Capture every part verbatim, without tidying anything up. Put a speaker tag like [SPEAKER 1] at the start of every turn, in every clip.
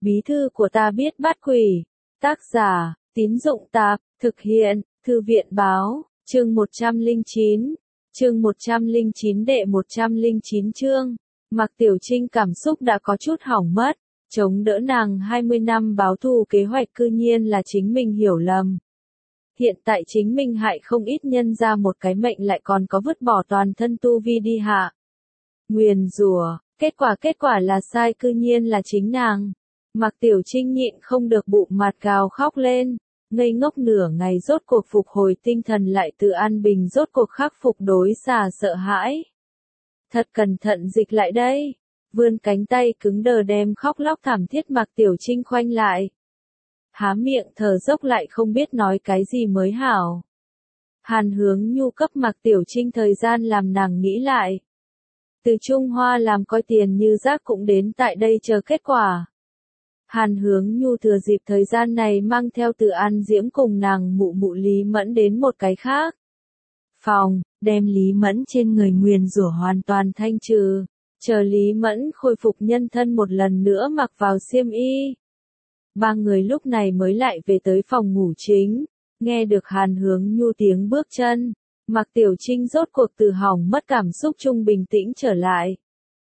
[SPEAKER 1] Bí thư của ta biết bắt quỷ. Tác giả, Tín Dụng Tạp, thực hiện, Thư viện Báo, chương một trăm lẻ chín, chương một trăm lẻ chín đệ một trăm lẻ chín chương. Mạc Tiểu Trinh cảm xúc đã có chút hỏng mất, chống đỡ nàng hai mươi năm báo thù kế hoạch cư nhiên là chính mình hiểu lầm. Hiện tại chính mình hại không ít nhân ra một cái mệnh lại còn có vứt bỏ toàn thân tu vi đi hạ. Nguyền rủa, kết quả kết quả là sai cư nhiên là chính nàng. Mạc Tiểu Trinh nhịn không được bụng mặt gào khóc lên, ngây ngốc nửa ngày rốt cuộc phục hồi tinh thần lại từ an bình rốt cuộc khắc phục đối xà sợ hãi. Thật cẩn thận dịch lại đây, vươn cánh tay cứng đờ đem khóc lóc thảm thiết Mạc Tiểu Trinh khoanh lại. Há miệng thở dốc lại không biết nói cái gì mới hảo. Hàn Hướng Nhu cấp Mạc Tiểu Trinh thời gian làm nàng nghĩ lại. Từ Trung Hoa làm coi tiền như rác cũng đến tại đây chờ kết quả. Hàn Hướng Nhu thừa dịp thời gian này mang theo Từ An Diễm cùng nàng mụ mụ Lý Mẫn đến một cái khác phòng, đem Lý Mẫn trên người nguyền rủa hoàn toàn thanh trừ, chờ Lý Mẫn khôi phục nhân thân một lần nữa mặc vào xiêm y. Ba người lúc này mới lại về tới phòng ngủ chính, nghe được Hàn Hướng Nhu tiếng bước chân, Mạc Tiểu Trinh rốt cuộc từ hỏng mất cảm xúc chung bình tĩnh trở lại.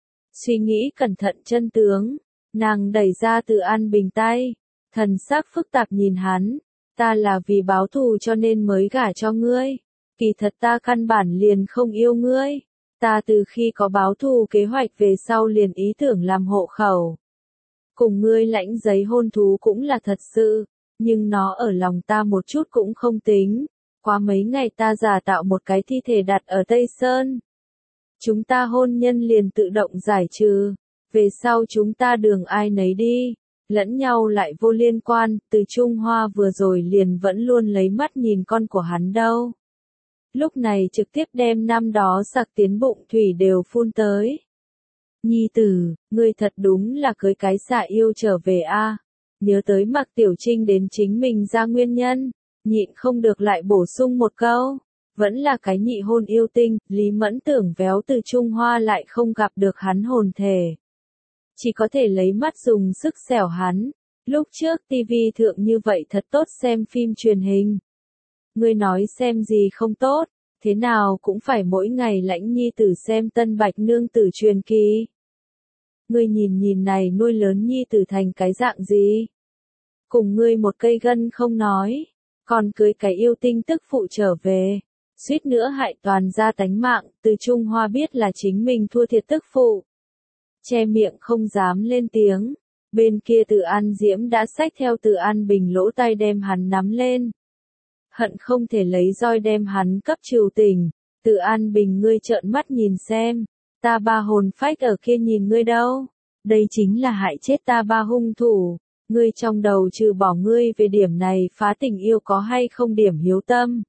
[SPEAKER 1] Suy nghĩ cẩn thận chân tướng, nàng đẩy ra Từ An Bình tay, thần sắc phức tạp nhìn hắn, ta là vì báo thù cho nên mới gả cho ngươi, kỳ thật ta căn bản liền không yêu ngươi, ta từ khi có báo thù kế hoạch về sau liền ý tưởng làm hộ khẩu. Cùng ngươi lãnh giấy hôn thú cũng là thật sự, nhưng nó ở lòng ta một chút cũng không tính, qua mấy ngày ta giả tạo một cái thi thể đặt ở Tây Sơn. Chúng ta hôn nhân liền tự động giải trừ, về sau chúng ta đường ai nấy đi, lẫn nhau lại vô liên quan, từ Trung Hoa vừa rồi liền vẫn luôn lấy mắt nhìn con của hắn đâu. Lúc này trực tiếp đem năm đó sặc tiến bụng thủy đều phun tới. Nhi tử, ngươi thật đúng là cưới cái xạ yêu trở về a. Nhớ tới Mạc Tiểu Trinh đến chính mình ra nguyên nhân, nhịn không được lại bổ sung một câu, vẫn là cái nhị hôn yêu tinh, Lý Mẫn tưởng véo từ Trung Hoa lại không gặp được hắn hồn thể. Chỉ có thể lấy mắt dùng sức xẻo hắn, lúc trước tivi thượng như vậy thật tốt xem phim truyền hình. Ngươi nói xem gì không tốt, thế nào cũng phải mỗi ngày lãnh nhi tử xem Tân Bạch Nương Tử truyền kỳ. Ngươi nhìn nhìn này nuôi lớn nhi tử thành cái dạng gì? Cùng ngươi một cây gân không nói, còn cưới cái yêu tinh tức phụ trở về, suýt nữa hại toàn gia tánh mạng, từ Trung Hoa biết là chính mình thua thiệt tức phụ. Che miệng không dám lên tiếng, bên kia Từ An Diễm đã xách theo Từ An Bình lỗ tai đem hắn nắm lên. Hận không thể lấy roi đem hắn cấp trừ tình, Từ An Bình ngươi trợn mắt nhìn xem, ta ba hồn phách ở kia nhìn ngươi đâu, đây chính là hại chết ta ba hung thủ, ngươi trong đầu trừ bỏ ngươi về điểm này phá tình yêu có hay không điểm hiếu tâm.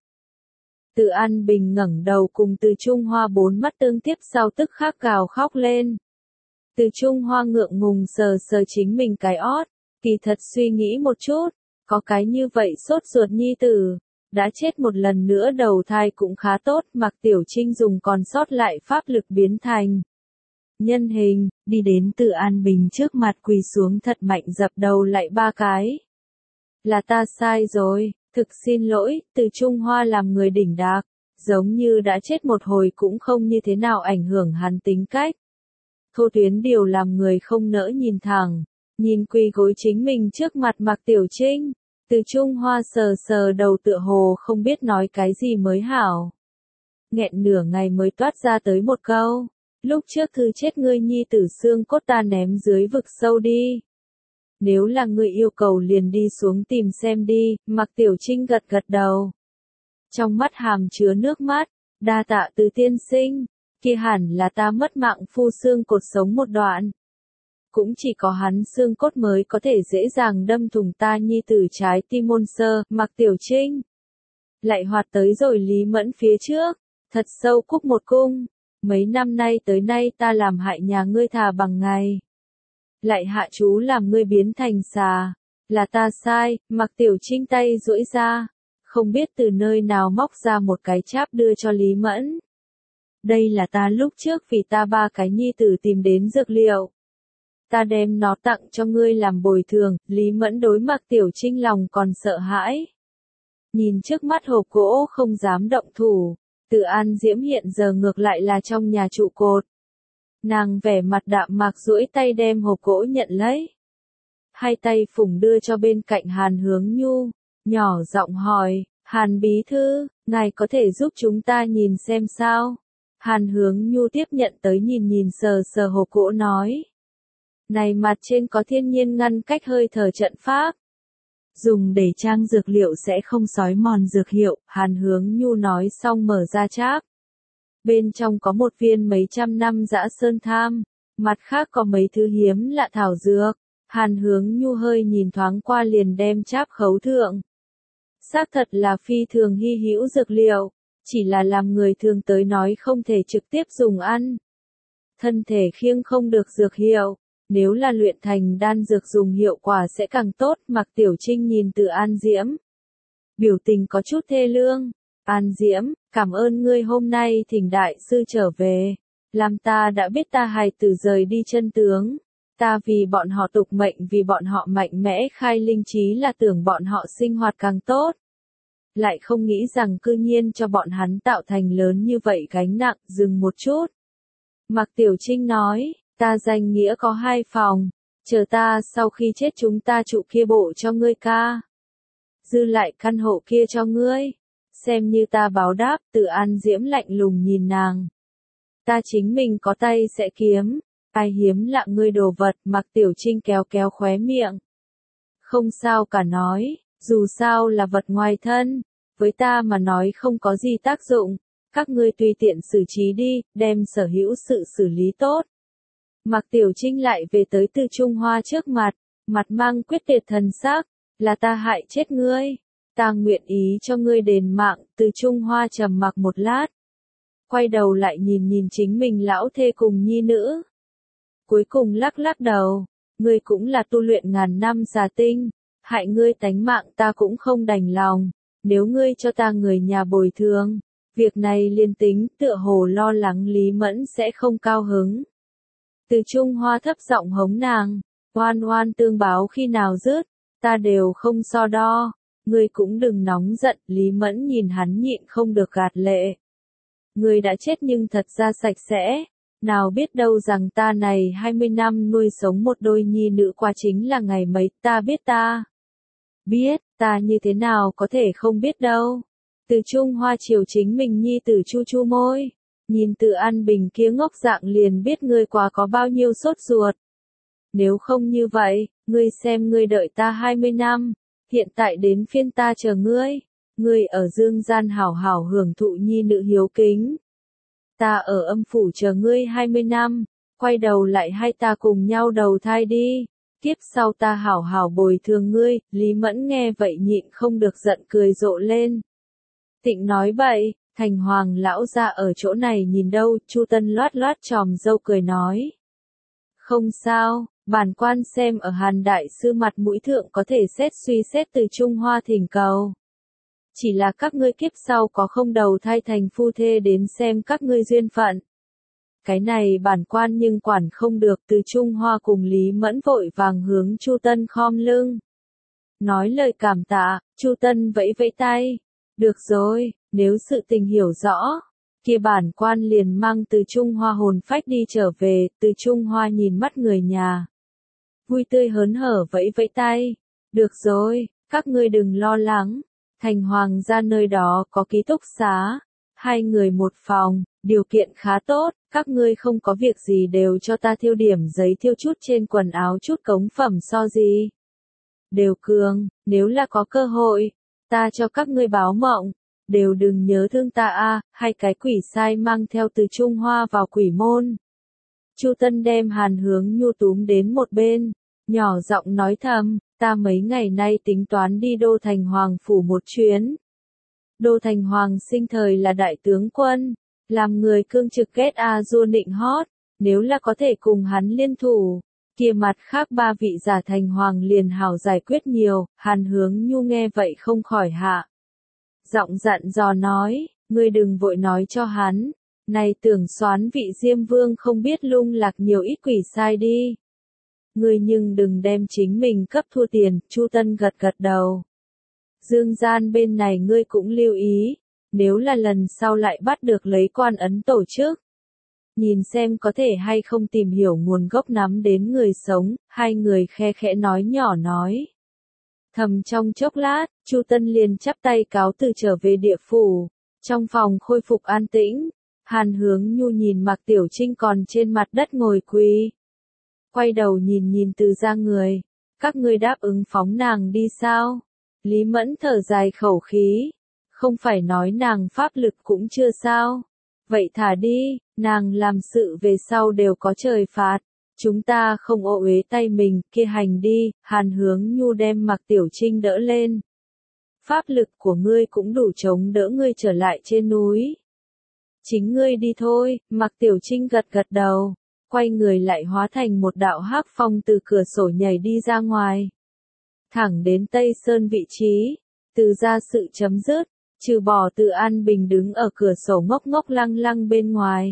[SPEAKER 1] Từ An Bình ngẩng đầu cùng Từ Trung Hoa bốn mắt tương tiếp sau tức khắc gào khóc lên. Từ Trung Hoa ngượng ngùng sờ sờ chính mình cái ót, kỳ thật suy nghĩ một chút, có cái như vậy sốt ruột nhi tử, đã chết một lần nữa đầu thai cũng khá tốt, Mạc Tiểu Trinh dùng còn sót lại pháp lực biến thành nhân hình, đi đến Từ An Bình trước mặt quỳ xuống thật mạnh dập đầu lại ba cái. Là ta sai rồi, thực xin lỗi, Từ Trung Hoa làm người đỉnh đạc, giống như đã chết một hồi cũng không như thế nào ảnh hưởng hắn tính cách. Thô Tuyến Điều làm người không nỡ nhìn thẳng, nhìn quỳ gối chính mình trước mặt Mạc Tiểu Trinh, Từ Trung Hoa sờ sờ đầu tựa hồ không biết nói cái gì mới hảo. Nghẹn nửa ngày mới toát ra tới một câu, lúc trước thư chết ngươi nhi tử xương cốt ta ném dưới vực sâu đi. Nếu là ngươi yêu cầu liền đi xuống tìm xem đi, Mạc Tiểu Trinh gật gật đầu. Trong mắt hàm chứa nước mắt, đa tạ Từ tiên sinh, kia hẳn là ta mất mạng phu xương cột sống một đoạn. Cũng chỉ có hắn xương cốt mới có thể dễ dàng đâm thủng ta nhi tử trái tim môn sơ, Mạc Tiểu Trinh. Lại hoạt tới rồi Lý Mẫn phía trước, thật sâu cúc một cung, mấy năm nay tới nay ta làm hại nhà ngươi thà bằng ngày. Lại hạ chú làm ngươi biến thành xà, là ta sai, Mạc Tiểu Trinh tay duỗi ra, không biết từ nơi nào móc ra một cái cháp đưa cho Lý Mẫn. Đây là ta lúc trước vì ta ba cái nhi tử tìm đến dược liệu. ta đem nó tặng cho ngươi làm bồi thường. Lý Mẫn đối Mạc Tiểu Trinh lòng còn sợ hãi. Nhìn trước mắt hộp gỗ không dám động thủ, Từ An Diễm hiện giờ ngược lại là trong nhà trụ cột. Nàng vẻ mặt đạm mạc duỗi tay đem hộp gỗ nhận lấy. Hai tay phủng đưa cho bên cạnh Hàn Hướng Nhu, nhỏ giọng hỏi, Hàn bí thư, ngài có thể giúp chúng ta nhìn xem sao? Hàn Hướng Nhu tiếp nhận tới nhìn nhìn sờ sờ hộp gỗ nói. Này mặt trên có thiên nhiên ngăn cách hơi thở trận pháp. Dùng để trang dược liệu sẽ không xói mòn dược hiệu, Hàn Hướng Nhu nói xong mở ra cháp. Bên trong có một viên mấy trăm năm dã sơn tham, mặt khác có mấy thứ hiếm lạ thảo dược. Hàn Hướng Nhu hơi nhìn thoáng qua liền đem cháp khấu thượng. Xác thật là phi thường hy hữu dược liệu, chỉ là làm người thường tới nói không thể trực tiếp dùng ăn. Thân thể khiêng không được dược hiệu, nếu là luyện thành đan dược dùng hiệu quả sẽ càng tốt. Mạc Tiểu Trinh nhìn Từ An Diễm, biểu tình có chút thê lương. An Diễm, cảm ơn ngươi hôm nay thỉnh đại sư trở về, làm ta đã biết ta hài tử rời đi chân tướng. Ta vì bọn họ tục mệnh, vì bọn họ mạnh mẽ khai linh trí là tưởng bọn họ sinh hoạt càng tốt. Lại không nghĩ rằng cư nhiên cho bọn hắn tạo thành lớn như vậy gánh nặng. Dừng một chút, Mạc Tiểu Trinh nói, ta danh nghĩa có hai phòng, chờ ta sau khi chết chúng ta trụ kia bộ cho ngươi ca. Dư lại căn hộ kia cho ngươi, xem như ta báo đáp. Từ An Diễm lạnh lùng nhìn nàng. Ta chính mình có tay sẽ kiếm, ai hiếm lạ ngươi đồ vật. Mạc Tiểu Trinh kéo kéo khóe miệng. Không sao cả nói, dù sao là vật ngoài thân, với ta mà nói không có gì tác dụng, các ngươi tùy tiện xử trí đi, đem sở hữu sự xử lý tốt. Mạc Tiểu Trinh lại về tới Từ Trung Hoa trước mặt, mặt mang quyết tuyệt thần sắc, là ta hại chết ngươi, ta nguyện ý cho ngươi đền mạng. Từ Trung Hoa trầm mặc một lát, quay đầu lại nhìn nhìn chính mình lão thê cùng nhi nữ. Cuối cùng lắc lắc đầu, ngươi cũng là tu luyện ngàn năm xà tinh, hại ngươi tánh mạng ta cũng không đành lòng, nếu ngươi cho ta người nhà bồi thường, việc này liên tính. Tựa hồ lo lắng Lý Mẫn sẽ không cao hứng. Từ Trung Hoa thấp giọng hống nàng, oan oan tương báo khi nào dứt, ta đều không so đo, ngươi cũng đừng nóng giận. Lý Mẫn nhìn hắn nhịn không được gạt lệ. Ngươi đã chết nhưng thật ra sạch sẽ, nào biết đâu rằng ta này hai mươi năm nuôi sống một đôi nhi nữ qua chính là ngày mấy. Ta biết ta biết, ta như thế nào có thể không biết đâu. Từ Trung Hoa chiều chính mình nhi tử chu chu môi. Nhìn Từ An Bình kia ngốc dạng liền biết ngươi quá có bao nhiêu sốt ruột. Nếu không như vậy, ngươi xem ngươi đợi ta hai mươi năm, hiện tại đến phiên ta chờ ngươi. Ngươi ở dương gian hảo hảo hưởng thụ nhi nữ hiếu kính. Ta ở âm phủ chờ ngươi hai mươi năm, quay đầu lại hai ta cùng nhau đầu thai đi. Kiếp sau ta hảo hảo bồi thường ngươi. Lý Mẫn nghe vậy nhịn không được giận cười rộ lên. Tịnh nói bậy. Thành Hoàng lão ra ở chỗ này nhìn đâu. Chu Tân loát loát tròm râu cười nói. Không sao, bản quan xem ở Hàn đại sư mặt mũi thượng có thể xét suy xét Từ Trung Hoa thỉnh cầu. Chỉ là các ngươi kiếp sau có không đầu thai thành phu thê đến xem các ngươi duyên phận. Cái này bản quan nhưng quản không được. Từ Trung Hoa cùng Lý Mẫn vội vàng hướng Chu Tân khom lưng. Nói lời cảm tạ. Chu Tân vẫy vẫy tay. Được rồi, nếu sự tình hiểu rõ, kia bản quan liền mang Từ Trung Hoa hồn phách đi trở về. Từ Trung Hoa nhìn mắt người nhà, vui tươi hớn hở vẫy vẫy tay. Được rồi, các ngươi đừng lo lắng, Thành Hoàng gia nơi đó có ký túc xá, hai người một phòng, điều kiện khá tốt, các ngươi không có việc gì đều cho ta thiêu điểm giấy thiêu chút trên quần áo chút cống phẩm so gì. Đều cường, nếu là có cơ hội, ta cho các ngươi báo mộng, đều đừng nhớ thương ta a. Hai cái quỷ sai mang theo Từ Trung Hoa vào quỷ môn. Chu Tân đem Hàn Hướng Nhu túm đến một bên, nhỏ giọng nói thầm, ta mấy ngày nay tính toán đi Đô Thành Hoàng phủ một chuyến. Đô Thành Hoàng sinh thời là đại tướng quân, làm người cương trực ghét a dua nịnh hót, nếu là có thể cùng hắn liên thủ, kia mặt khác ba vị giả Thành Hoàng liền hảo giải quyết nhiều. Hàn Hướng Nhu nghe vậy không khỏi hạ giọng dặn dò nói, ngươi đừng vội nói cho hắn, này tưởng soán vị Diêm Vương không biết lung lạc nhiều ít quỷ sai đi. Ngươi nhưng đừng đem chính mình cấp thua tiền, Chu Tân gật gật đầu. Dương gian bên này ngươi cũng lưu ý, nếu là lần sau lại bắt được lấy quan ấn tổ chức. Nhìn xem có thể hay không tìm hiểu nguồn gốc nắm đến người sống, hai người khe khẽ nói nhỏ nói. Thầm trong chốc lát, Chu Tân liền chắp tay cáo từ trở về địa phủ, trong phòng khôi phục an tĩnh, Hàn Hướng Nhu nhìn Mạc Tiểu Trinh còn trên mặt đất ngồi quỳ. Quay đầu nhìn nhìn Từ ra người, các ngươi đáp ứng phóng nàng đi sao? Lý Mẫn thở dài khẩu khí, không phải nói nàng pháp lực cũng chưa sao. Vậy thả đi, nàng làm sự về sau đều có trời phạt, chúng ta không ô uế tay mình, kia hành đi, Hàn Hướng Nhu đem Mạc Tiểu Trinh đỡ lên. Pháp lực của ngươi cũng đủ chống đỡ ngươi trở lại trên núi. Chính ngươi đi thôi, Mạc Tiểu Trinh gật gật đầu, quay người lại hóa thành một đạo hắc phong từ cửa sổ nhảy đi ra ngoài. Thẳng đến Tây Sơn vị trí, từ ra sự chấm dứt, trừ bỏ Từ An Bình đứng ở cửa sổ ngốc ngốc lăng lăng bên ngoài.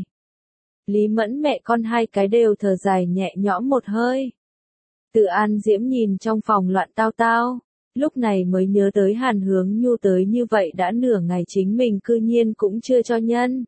[SPEAKER 1] Lý Mẫn mẹ con hai cái đều thở dài nhẹ nhõm một hơi. Từ An Diễm nhìn trong phòng loạn tao tao, lúc này mới nhớ tới Hàn Hướng Nhu tới như vậy đã nửa ngày chính mình cư nhiên cũng chưa cho nhân.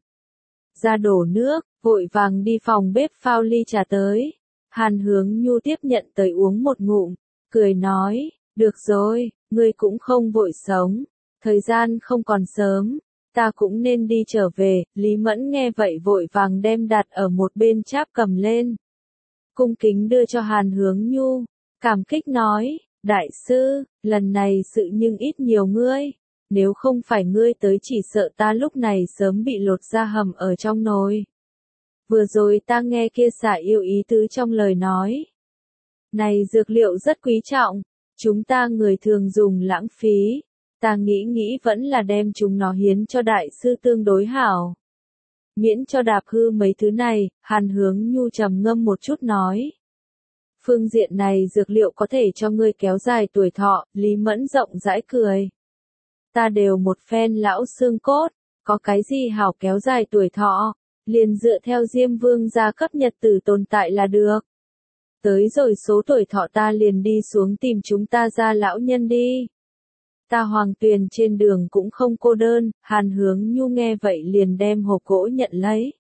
[SPEAKER 1] Ra đổ nước, vội vàng đi phòng bếp phao ly trà tới. Hàn Hướng Nhu tiếp nhận tới uống một ngụm, cười nói, được rồi, ngươi cũng không vội sống, thời gian không còn sớm, ta cũng nên đi trở về. Lý Mẫn nghe vậy vội vàng đem đặt ở một bên cháp cầm lên. Cung kính đưa cho Hàn Hướng Nhu, cảm kích nói, đại sư, lần này sự nhưng ít nhiều ngươi, nếu không phải ngươi tới chỉ sợ ta lúc này sớm bị lột ra hầm ở trong nồi. Vừa rồi ta nghe kia xả yêu ý tứ trong lời nói. Này dược liệu rất quý trọng, chúng ta người thường dùng lãng phí, ta nghĩ nghĩ vẫn là đem chúng nó hiến cho đại sư tương đối hảo. Miễn cho đạp hư mấy thứ này, Hàn Hướng Nhu trầm ngâm một chút nói. Phương diện này dược liệu có thể cho ngươi kéo dài tuổi thọ, Lý Mẫn rộng rãi cười. Ta đều một phen lão xương cốt, có cái gì hảo kéo dài tuổi thọ, liền dựa theo Diêm Vương gia cấp nhật tử tồn tại là được. Tới rồi số tuổi thọ ta liền đi xuống tìm chúng ta ra lão nhân đi. Ta Hoàng Tuyền trên đường cũng không cô đơn, Hàn Hướng Nhu nghe vậy liền đem hộp gỗ nhận lấy.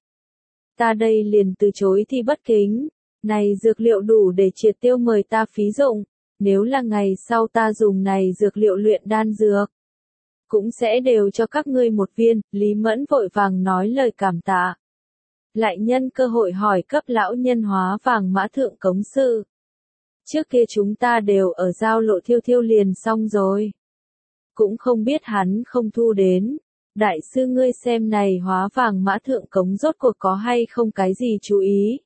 [SPEAKER 1] Ta đây liền từ chối thì bất kính, này dược liệu đủ để triệt tiêu mời ta phí dụng, nếu là ngày sau ta dùng này dược liệu luyện đan dược, cũng sẽ đều cho các ngươi một viên. Lý Mẫn vội vàng nói lời cảm tạ. Lại nhân cơ hội hỏi cấp lão nhân hóa vàng mã thượng cống sự. Trước kia chúng ta đều ở giao lộ thiêu thiêu liền xong rồi. Cũng không biết hắn không thu đến. Đại sư ngươi xem này hóa vàng mã thượng cống rốt cuộc có hay không cái gì chú ý.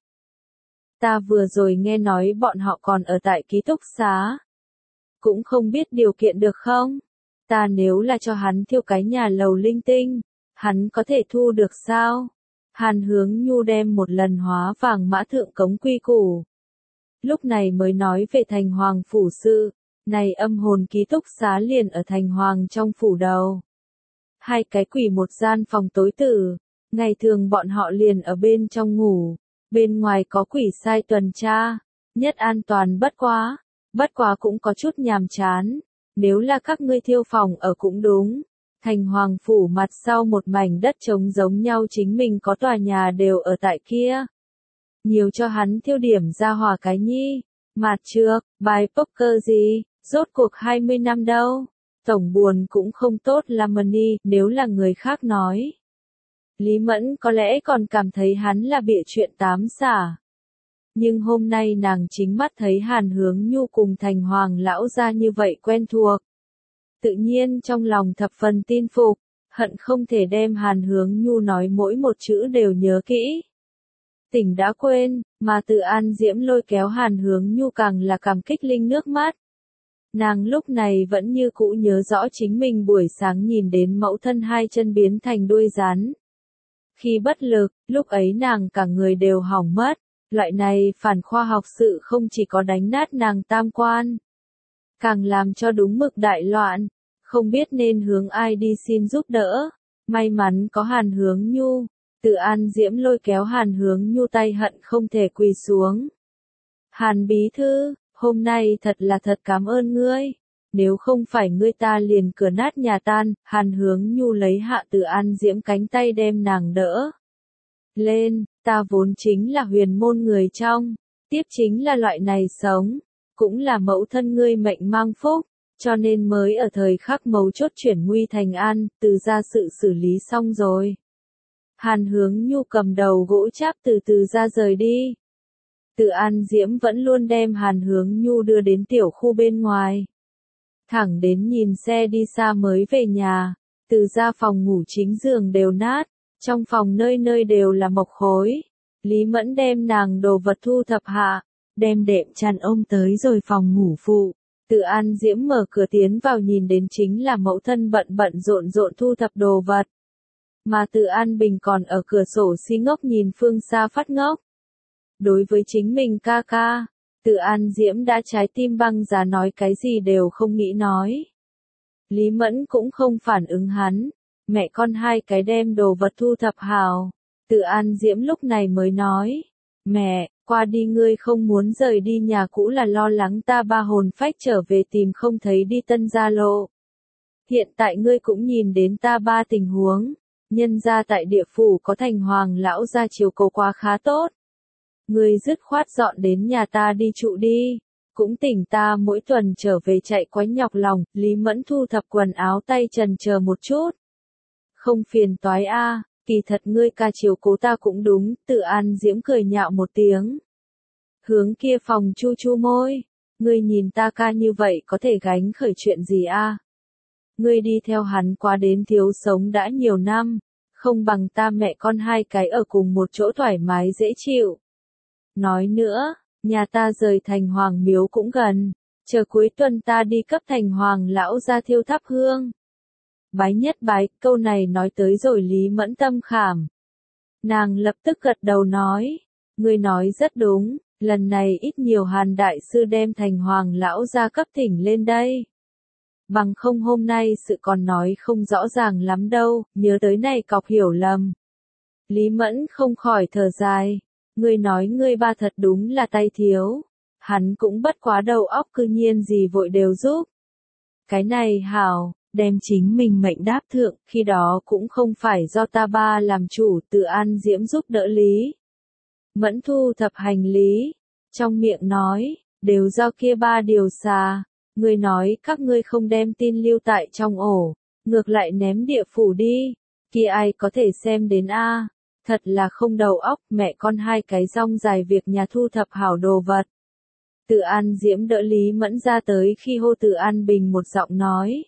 [SPEAKER 1] Ta vừa rồi nghe nói bọn họ còn ở tại ký túc xá. Cũng không biết điều kiện được không? Ta nếu là cho hắn thiêu cái nhà lầu linh tinh, hắn có thể thu được sao? Hàn Hướng Nhu đem một lần hóa vàng mã thượng cống quy củ. Lúc này mới nói về thành hoàng phủ sự, này âm hồn ký túc xá liền ở thành hoàng trong phủ đầu. Hai cái quỷ một gian phòng tối tử, ngày thường bọn họ liền ở bên trong ngủ, bên ngoài có quỷ sai tuần tra, nhất an toàn bất quá, bất quá cũng có chút nhàm chán, nếu là các ngươi thiêu phòng ở cũng đúng. Thành hoàng phủ mặt sau một mảnh đất trống giống nhau chính mình có tòa nhà đều ở tại kia. Nhiều cho hắn thiêu điểm ra hỏa cái nhi, mặt trước, bài poker gì, rốt cuộc hai mươi năm đâu. Tổng buồn cũng không tốt là money, nếu là người khác nói. Lý Mẫn có lẽ còn cảm thấy hắn là bịa chuyện tám xả. Nhưng hôm nay nàng chính mắt thấy Hàn Hướng Nhu cùng thành hoàng lão ra như vậy quen thuộc. Tự nhiên trong lòng thập phần tin phục, hận không thể đem Hàn Hướng Nhu nói mỗi một chữ đều nhớ kỹ. Tỉnh đã quên, mà Từ An Diễm lôi kéo Hàn Hướng Nhu càng là cảm kích linh nước mắt. Nàng lúc này vẫn như cũ nhớ rõ chính mình buổi sáng nhìn đến mẫu thân hai chân biến thành đuôi rắn. Khi bất lực, lúc ấy nàng cả người đều hỏng mất, loại này phản khoa học sự không chỉ có đánh nát nàng tam quan, càng làm cho đúng mực đại loạn, không biết nên hướng ai đi xin giúp đỡ. May mắn có Hàn Hướng Nhu, Từ An Diễm lôi kéo Hàn Hướng Nhu tay hận không thể quỳ xuống. Hàn bí thư, hôm nay thật là thật cảm ơn ngươi. Nếu không phải ngươi ta liền cửa nát nhà tan. Hàn Hướng Nhu lấy Hạ Từ An Diễm cánh tay đem nàng đỡ lên. Ta vốn chính là huyền môn người trong. Tiếp chính là loại này sống. Cũng là mẫu thân ngươi mệnh mang phúc. Cho nên mới ở thời khắc mấu chốt chuyển nguy thành an. Từ ra sự xử lý xong rồi. Hàn Hướng Nhu cầm đầu gỗ cháp từ từ ra rời đi. Từ An Diễm vẫn luôn đem Hàn Hướng Nhu đưa đến tiểu khu bên ngoài. Thẳng đến nhìn xe đi xa mới về nhà. Từ ra phòng ngủ chính giường đều nát. Trong phòng nơi nơi đều là mộc khối. Lý Mẫn đem nàng đồ vật thu thập hạ. Đem đệm chăn ôm tới rồi phòng ngủ phụ. Từ An Diễm mở cửa tiến vào nhìn đến chính là mẫu thân bận bận rộn rộn thu thập đồ vật. Mà Từ An Bình còn ở cửa sổ si ngốc nhìn phương xa phát ngốc. Đối với chính mình ca ca, Từ An Diễm đã trái tim băng giá nói cái gì đều không nghĩ nói. Lý Mẫn cũng không phản ứng hắn, mẹ con hai cái đem đồ vật thu thập hào. Từ An Diễm lúc này mới nói, mẹ, qua đi ngươi không muốn rời đi nhà cũ là lo lắng ta ba hồn phách trở về tìm không thấy đi Tân Gia Lộ. Hiện tại ngươi cũng nhìn đến ta ba tình huống, nhân gia tại địa phủ có thành hoàng lão gia chiều cầu quá khá tốt. Ngươi dứt khoát dọn đến nhà ta đi trụ đi, cũng tỉnh ta mỗi tuần trở về chạy quá nhọc lòng. Lý Mẫn thu thập quần áo tay trần chờ một chút. Không phiền toái a, kỳ thật ngươi ca chiều cố ta cũng đúng. Từ An Diễm cười nhạo một tiếng. Hướng kia phòng chu chu môi, ngươi nhìn ta ca như vậy có thể gánh khởi chuyện gì a? Ngươi đi theo hắn quá đến thiếu sống đã nhiều năm, không bằng ta mẹ con hai cái ở cùng một chỗ thoải mái dễ chịu. Nói nữa, nhà ta rời thành hoàng miếu cũng gần, chờ cuối tuần ta đi cấp thành hoàng lão ra thiêu thắp hương. Bái nhất bái, câu này nói tới rồi Lý Mẫn tâm khảm. Nàng lập tức gật đầu nói, ngươi nói rất đúng, lần này ít nhiều Hàn đại sư đem thành hoàng lão ra cấp thỉnh lên đây. Bằng không hôm nay sự còn nói không rõ ràng lắm đâu, nhớ tới này cọc hiểu lầm. Lý Mẫn không khỏi thở dài. Ngươi nói ngươi ba thật đúng là tay thiếu. Hắn cũng bất quá đầu óc cư nhiên gì vội đều giúp. Cái này hảo, đem chính mình mệnh đáp thượng, khi đó cũng không phải do ta ba làm chủ. Từ An Diễm giúp đỡ Lý Mẫn thu thập hành lý. Trong miệng nói, đều do kia ba điều xà. Ngươi nói các ngươi không đem tin lưu tại trong ổ, ngược lại ném địa phủ đi. Kia ai có thể xem đến a? Thật là không đầu óc, mẹ con hai cái rong dài việc nhà thu thập hảo đồ vật. Từ An Diễm đỡ Lý Mẫn ra tới khi hô Từ An Bình một giọng nói.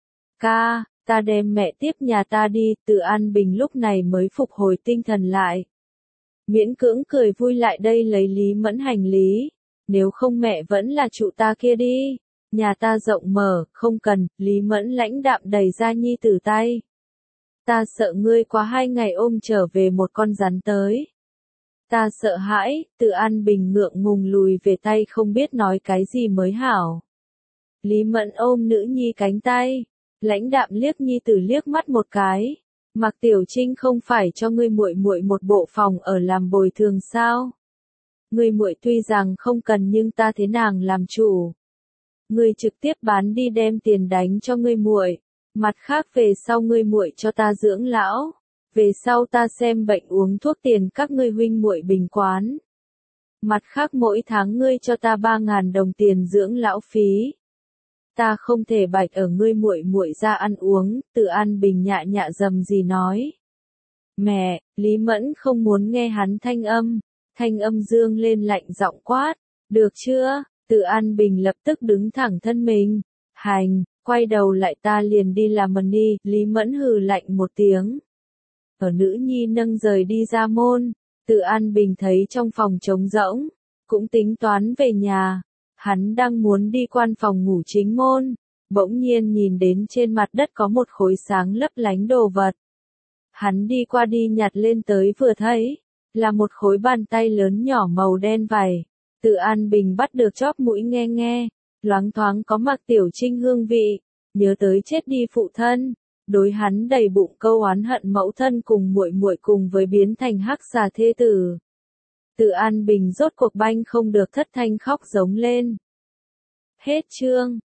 [SPEAKER 1] Ca, ta đem mẹ tiếp nhà ta đi. Từ An Bình lúc này mới phục hồi tinh thần lại. Miễn cưỡng cười vui lại đây lấy Lý Mẫn hành lý. Nếu không mẹ vẫn là trụ ta kia đi. Nhà ta rộng mở, không cần. Lý Mẫn lãnh đạm đẩy ra nhi tử tay. Ta sợ ngươi quá hai ngày ôm trở về một con rắn tới. Ta sợ hãi. Từ An Bình ngượng ngùng lùi về tay không biết nói cái gì mới hảo. Lý Mẫn ôm nữ nhi cánh tay, lãnh đạm liếc nhi tử liếc mắt một cái. Mạc Tiểu Trinh không phải cho ngươi muội muội một bộ phòng ở làm bồi thường sao? Ngươi muội tuy rằng không cần nhưng ta thế nàng làm chủ. Ngươi trực tiếp bán đi đem tiền đánh cho ngươi muội. Mặt khác về sau ngươi muội cho ta dưỡng lão, về sau ta xem bệnh uống thuốc tiền các ngươi huynh muội bình quán. Mặt khác mỗi tháng ngươi cho ta ba ngàn đồng tiền dưỡng lão phí. Ta không thể bạch ở ngươi muội muội ra ăn uống. Từ An Bình nhạ nhạ dầm gì nói. Mẹ, Lý Mẫn không muốn nghe hắn thanh âm, thanh âm dương lên lạnh giọng quát, được chưa? Từ An Bình lập tức đứng thẳng thân mình, hành. Quay đầu lại ta liền đi làm mần đi. Lý Mẫn hừ lạnh một tiếng. Ở nữ nhi nâng rời đi ra môn. Từ An Bình thấy trong phòng trống rỗng, cũng tính toán về nhà. Hắn đang muốn đi quan phòng ngủ chính môn, bỗng nhiên nhìn đến trên mặt đất có một khối sáng lấp lánh đồ vật. Hắn đi qua đi nhặt lên tới vừa thấy, là một khối bàn tay lớn nhỏ màu đen vảy. Từ An Bình bắt được chóp mũi nghe nghe. Loáng thoáng có Mạc Tiểu Trinh hương vị, nhớ tới chết đi phụ thân, đối hắn đầy bụng câu oán hận mẫu thân cùng muội muội cùng với biến thành hắc xà thê tử. Tự An Bình rốt cuộc banh không được thất thanh khóc giống lên. Hết chương.